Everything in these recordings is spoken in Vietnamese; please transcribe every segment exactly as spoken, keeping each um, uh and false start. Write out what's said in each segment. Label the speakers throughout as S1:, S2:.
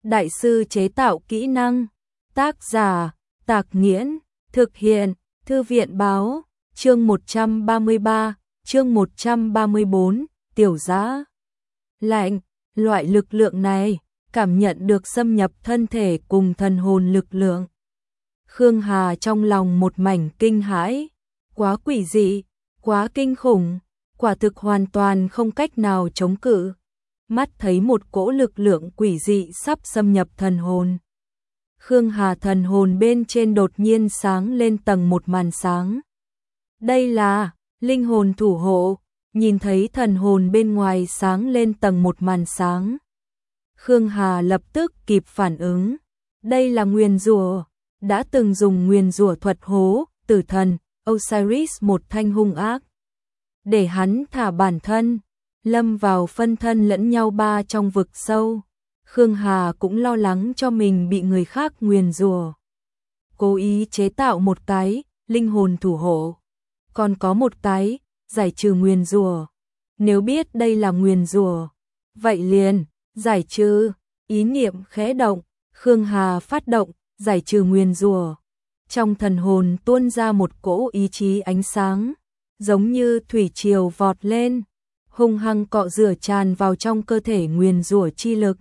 S1: Đại sư chế tạo kỹ năng. Tác giả, Tạc Nghiễn. Thực hiện, Thư viện báo. Chương một trăm ba mươi ba, chương một trăm ba mươi bốn, tiểu giã. Lạnh, loại lực lượng này, cảm nhận được xâm nhập thân thể cùng thần hồn lực lượng. Khương Hà trong lòng một mảnh kinh hãi, quá quỷ dị, quá kinh khủng, quả thực hoàn toàn không cách nào chống cự. Mắt thấy một cỗ lực lượng quỷ dị sắp xâm nhập thần hồn. Khương Hà thần hồn bên trên đột nhiên sáng lên tầng một màn sáng. Đây là linh hồn thủ hộ, nhìn thấy thần hồn bên ngoài sáng lên tầng một màn sáng. Khương Hà lập tức kịp phản ứng, đây là nguyền rủa, đã từng dùng nguyền rủa thuật hố tử thần Osiris một thanh hung ác, để hắn thả bản thân, lâm vào phân thân lẫn nhau ba trong vực sâu. Khương Hà cũng lo lắng cho mình bị người khác nguyền rủa, cố ý chế tạo một cái linh hồn thủ hộ, còn có một cái giải trừ nguyền rủa. Nếu biết đây là nguyền rủa, vậy liền giải trừ. Ý niệm khẽ động, Khương Hà phát động giải trừ nguyền rủa. Trong thần hồn tuôn ra một cỗ ý chí ánh sáng, giống như thủy triều vọt lên, hung hăng cọ rửa tràn vào trong cơ thể nguyền rủa chi lực.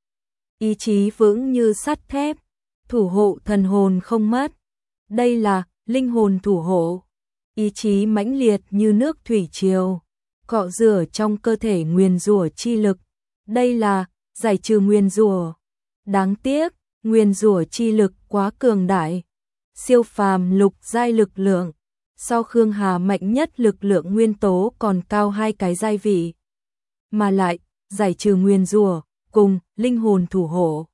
S1: Ý chí vững như sắt thép, thủ hộ thần hồn không mất. Đây là linh hồn thủ hộ. Ý chí mãnh liệt như nước thủy triều, cọ rửa trong cơ thể nguyền rủa chi lực. Đây là giải trừ nguyền rủa. Đáng tiếc, nguyền rủa chi lực quá cường đại, siêu phàm lục giai lực lượng, so Khương Hà mạnh nhất lực lượng nguyên tố còn cao hai cái giai vị. Mà lại, giải trừ nguyền rủa cùng linh hồn thủ hộ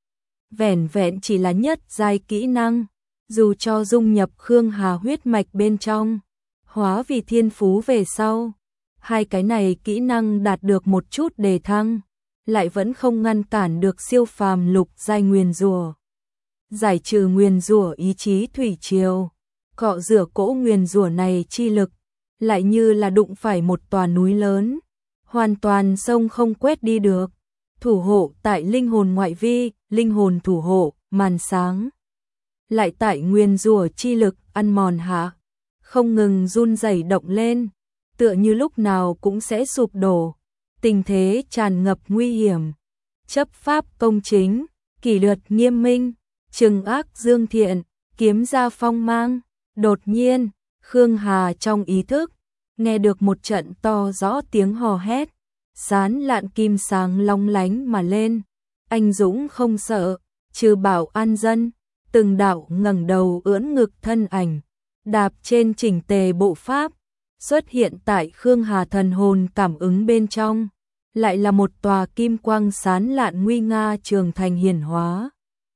S1: vẻn vẹn chỉ là nhất giai kỹ năng, dù cho dung nhập Khương Hà huyết mạch bên trong, hóa vì thiên phú về sau, hai cái này kỹ năng đạt được một chút đề thăng, lại vẫn không ngăn cản được siêu phàm lục giai nguyền rủa. Giải trừ nguyền rủa ý chí thủy triều, cọ rửa cỗ nguyền rủa này chi lực, lại như là đụng phải một tòa núi lớn, hoàn toàn sông không quét đi được. Thủ hộ tại linh hồn ngoại vi, linh hồn thủ hộ, màn sáng. Lại tại nguyền rủa chi lực ăn mòn hạ, không ngừng run rẩy động lên, tựa như lúc nào cũng sẽ sụp đổ. Tình thế tràn ngập nguy hiểm, chấp pháp công chính, kỷ luật nghiêm minh, trừng ác dương thiện, kiếm ra phong mang. Đột nhiên, Khương Hà trong ý thức, nghe được một trận to rõ tiếng hò hét, sán lạn kim sáng long lánh mà lên. Anh dũng không sợ, trừ bảo an dân, từng đạo ngẩng đầu ưỡn ngực thân ảnh, đạp trên chỉnh tề bộ pháp, xuất hiện tại Khương Hà thần hồn cảm ứng bên trong, lại là một tòa kim quang sán lạn nguy nga trường thành hiển hóa.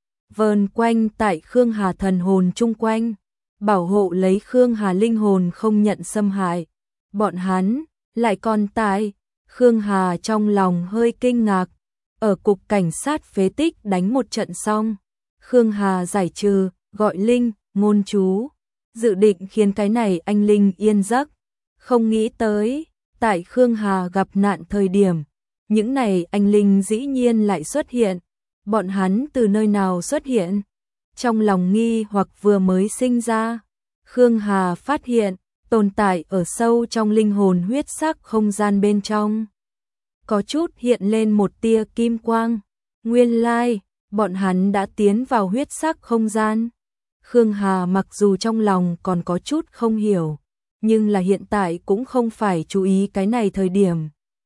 S1: Vờn quanh tại Khương Hà thần hồn chung quanh, bảo hộ lấy Khương Hà linh hồn không nhận xâm hại. Bọn hắn lại còn tại. Khương Hà trong lòng hơi kinh ngạc, ở cục cảnh sát phế tích đánh một trận xong, Khương Hà giải trừ, gọi linh, ngôn chú, dự định khiến cái này anh linh yên giấc. Không nghĩ tới, tại Khương Hà gặp nạn thời điểm, những này anh linh dĩ nhiên lại xuất hiện. Bọn hắn từ nơi nào xuất hiện? Trong lòng nghi hoặc vừa mới sinh ra, Khương Hà phát hiện, tồn tại ở sâu trong linh hồn huyết sắc không gian bên trong. Có chút hiện lên một tia kim quang. Nguyên lai, bọn hắn đã tiến vào huyết sắc không gian. Khương Hà mặc dù trong lòng còn có chút không hiểu, nhưng là hiện tại cũng không phải chú ý cái này thời điểm.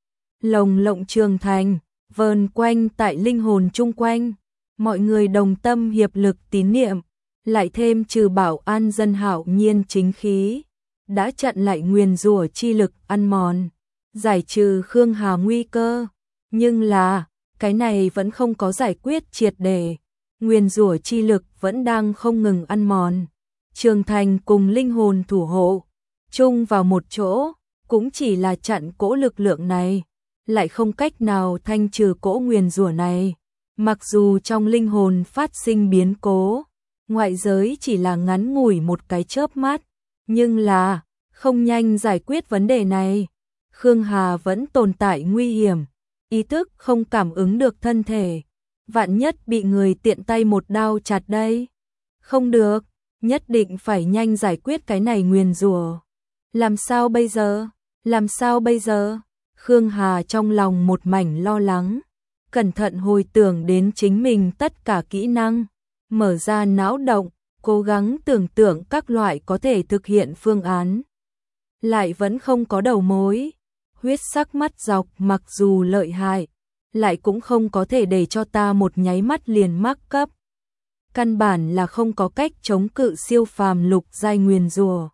S1: Lồng lộng trường thành, vờn quanh tại linh hồn chung quanh, mọi người đồng tâm hiệp lực tín niệm, lại thêm trừ bảo an dân hạo nhiên chính khí, đã chặn lại nguyền rủa chi lực ăn mòn, giải trừ Khương Hà nguy cơ. Nhưng là, cái này vẫn không có giải quyết triệt để, nguyền rủa chi lực vẫn đang không ngừng ăn mòn. Trường thành cùng linh hồn thủ hộ, chung vào một chỗ, cũng chỉ là chặn cỗ lực lượng này, lại không cách nào thanh trừ cỗ nguyền rủa này. Mặc dù trong linh hồn phát sinh biến cố, ngoại giới chỉ là ngắn ngủi một cái chớp mắt, nhưng là không nhanh giải quyết vấn đề này. Khương Hà vẫn tồn tại nguy hiểm, ý thức không cảm ứng được thân thể, vạn nhất bị người tiện tay một đao chặt đây. Không được, nhất định phải nhanh giải quyết cái này nguyền rủa. Làm sao bây giờ? Làm sao bây giờ? Khương Hà trong lòng một mảnh lo lắng, cẩn thận hồi tưởng đến chính mình tất cả kỹ năng, mở ra não động, cố gắng tưởng tượng các loại có thể thực hiện phương án. Lại vẫn không có đầu mối. Huyết sắc mắt dọc mặc dù lợi hại, lại cũng không có thể để cho ta một nháy mắt liền mắc cấp. Căn bản là không có cách chống cự siêu phàm lục giai nguyền rủa.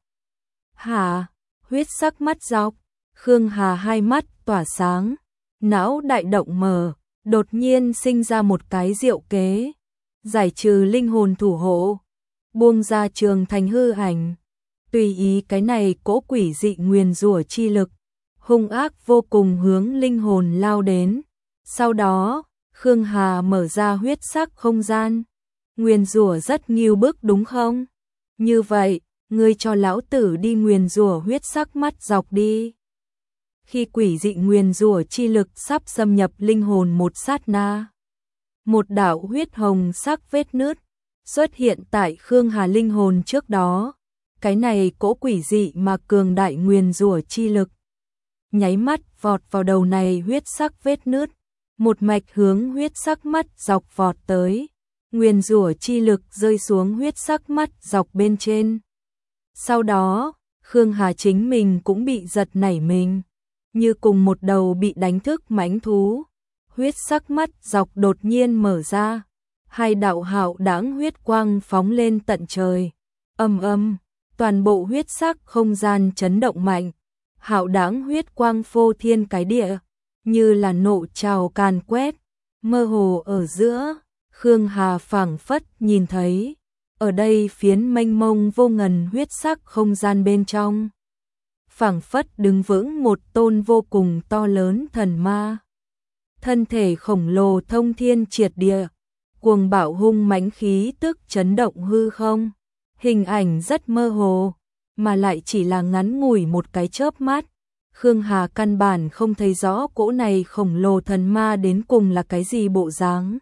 S1: Hả? Huyết sắc mắt dọc. Khương Hà hai mắt tỏa sáng, não đại động mở, đột nhiên sinh ra một cái diệu kế. Giải trừ linh hồn thủ hộ, buông ra trường thành hư ảnh. Tùy ý cái này cỗ quỷ dị nguyền rủa chi lực, hung ác vô cùng hướng linh hồn lao đến. Sau đó, Khương Hà mở ra huyết sắc không gian. Nguyền rủa rất nghiêu bức đúng không? Như vậy, ngươi cho lão tử đi nguyền rủa huyết sắc mắt dọc đi. Khi quỷ dị nguyền rủa chi lực sắp xâm nhập linh hồn một sát na, một đạo huyết hồng sắc vết nứt xuất hiện tại Khương Hà linh hồn trước đó. Cái này cỗ quỷ dị mà cường đại nguyền rủa chi lực nháy mắt vọt vào đầu này huyết sắc vết nứt, một mạch hướng huyết sắc mắt dọc vọt tới. Nguyền rủa chi lực rơi xuống huyết sắc mắt dọc bên trên. Sau đó, Khương Hà chính mình cũng bị giật nảy mình, như cùng một đầu bị đánh thức mãnh thú. Huyết sắc mắt dọc đột nhiên mở ra, hai đạo hạo đãng huyết quang phóng lên tận trời. Âm âm, toàn bộ huyết sắc không gian chấn động mạnh, hạo đãng huyết quang phô thiên cái địa, như là nộ trào càn quét. Mơ hồ ở giữa, Khương Hà phảng phất nhìn thấy, ở đây phiến mênh mông vô ngần huyết sắc không gian bên trong, phảng phất đứng vững một tôn vô cùng to lớn thần ma. Thân thể khổng lồ thông thiên triệt địa, cuồng bạo hung mãnh khí tức chấn động hư không. Hình ảnh rất mơ hồ, mà lại chỉ là ngắn ngủi một cái chớp mắt. Khương Hà căn bản không thấy rõ cỗ này khổng lồ thần ma đến cùng là cái gì bộ dáng.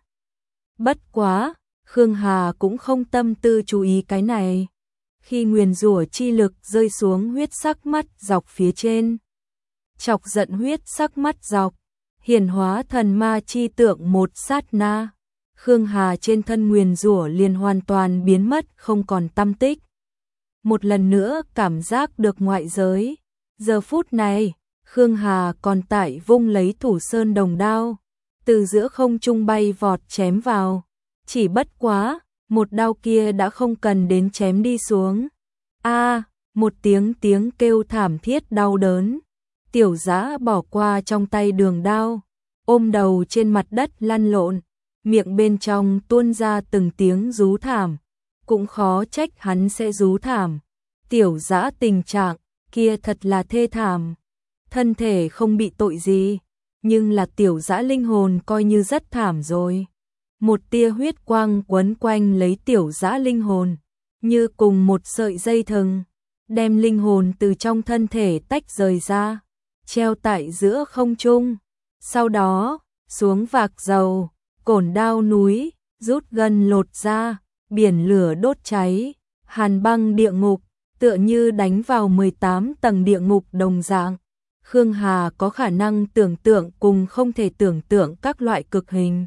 S1: Bất quá, Khương Hà cũng không tâm tư chú ý cái này. Khi nguyền rủa chi lực rơi xuống huyết sắc mắt dọc phía trên, chọc giận huyết sắc mắt dọc, hiển hóa thần ma chi tượng một sát na, Khương Hà trên thân nguyền rủa liền hoàn toàn biến mất không còn tăm tích. Một lần nữa cảm giác được ngoại giới. Giờ phút này, Khương Hà còn tại vung lấy thủ sơn đồng đao, từ giữa không trung bay vọt chém vào. Chỉ bất quá, một đao kia đã không cần đến chém đi xuống. A, à, một tiếng tiếng kêu thảm thiết đau đớn. Tiểu Dã bỏ qua trong tay đường đao, ôm đầu trên mặt đất lăn lộn, miệng bên trong tuôn ra từng tiếng rú thảm. Cũng khó trách hắn sẽ rú thảm. Tiểu Dã tình trạng kia thật là thê thảm. Thân thể không bị tội gì, nhưng là Tiểu Dã linh hồn coi như rất thảm rồi. Một tia huyết quang quấn quanh lấy Tiểu Dã linh hồn, như cùng một sợi dây thừng, đem linh hồn từ trong thân thể tách rời ra, treo tại giữa không trung. Sau đó, xuống vạc dầu, cổn đao núi, rút gân lột ra, biển lửa đốt cháy, hàn băng địa ngục, tựa như đánh vào mười tám tầng địa ngục đồng dạng. Khương Hà có khả năng tưởng tượng cùng không thể tưởng tượng các loại cực hình,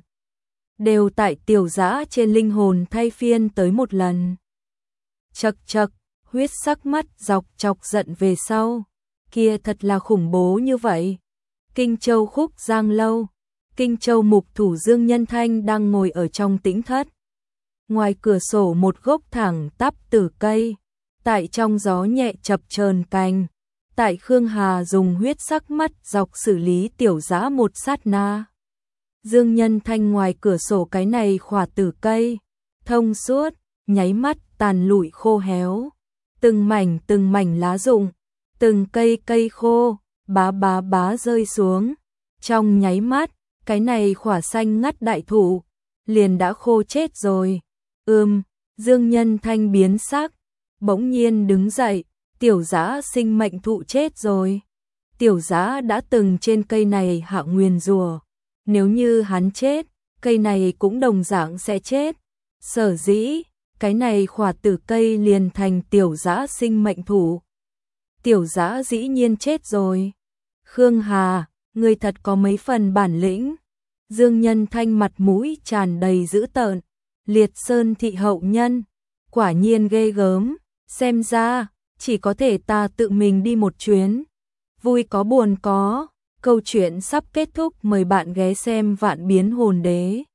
S1: đều tại Tiểu Dã trên linh hồn thay phiên tới một lần. Chậc chậc, huyết sắc mắt dọc chọc giận về sau, kia thật là khủng bố như vậy. Kinh Châu Khúc Giang Lâu, Kinh Châu mục thủ Dương Nhân Thanh đang ngồi ở trong tĩnh thất. Ngoài cửa sổ một gốc thẳng tắp tử cây, tại trong gió nhẹ chập chờn cành. Tại Khương Hà dùng huyết sắc mắt dọc xử lý Tiểu Dã một sát na, Dương Nhân Thanh ngoài cửa sổ cái này khỏa tử cây, thông suốt, nháy mắt tàn lụi khô héo. Từng mảnh từng mảnh lá rụng, từng cây cây khô, bá bá bá rơi xuống. Trong nháy mắt, cái này khỏa xanh ngắt đại thụ, liền đã khô chết rồi. Ừm, Dương Nhân Thanh biến sắc, bỗng nhiên đứng dậy. Tiểu Dã sinh mệnh thụ chết rồi. Tiểu Dã đã từng trên cây này hạ nguyền rủa, nếu như hắn chết, cây này cũng đồng dạng sẽ chết. Sở dĩ, cái này khỏa tử cây liền thành Tiểu Dã sinh mệnh thủ. Tiểu Dã dĩ nhiên chết rồi. Khương Hà, người thật có mấy phần bản lĩnh. Dương Nhân Thanh mặt mũi tràn đầy dữ tợn. Liệt Sơn thị hậu nhân, quả nhiên ghê gớm, xem ra, chỉ có thể ta tự mình đi một chuyến. Vui có buồn có, câu chuyện sắp kết thúc, mời bạn ghé xem Vạn Biến Hồn Đế.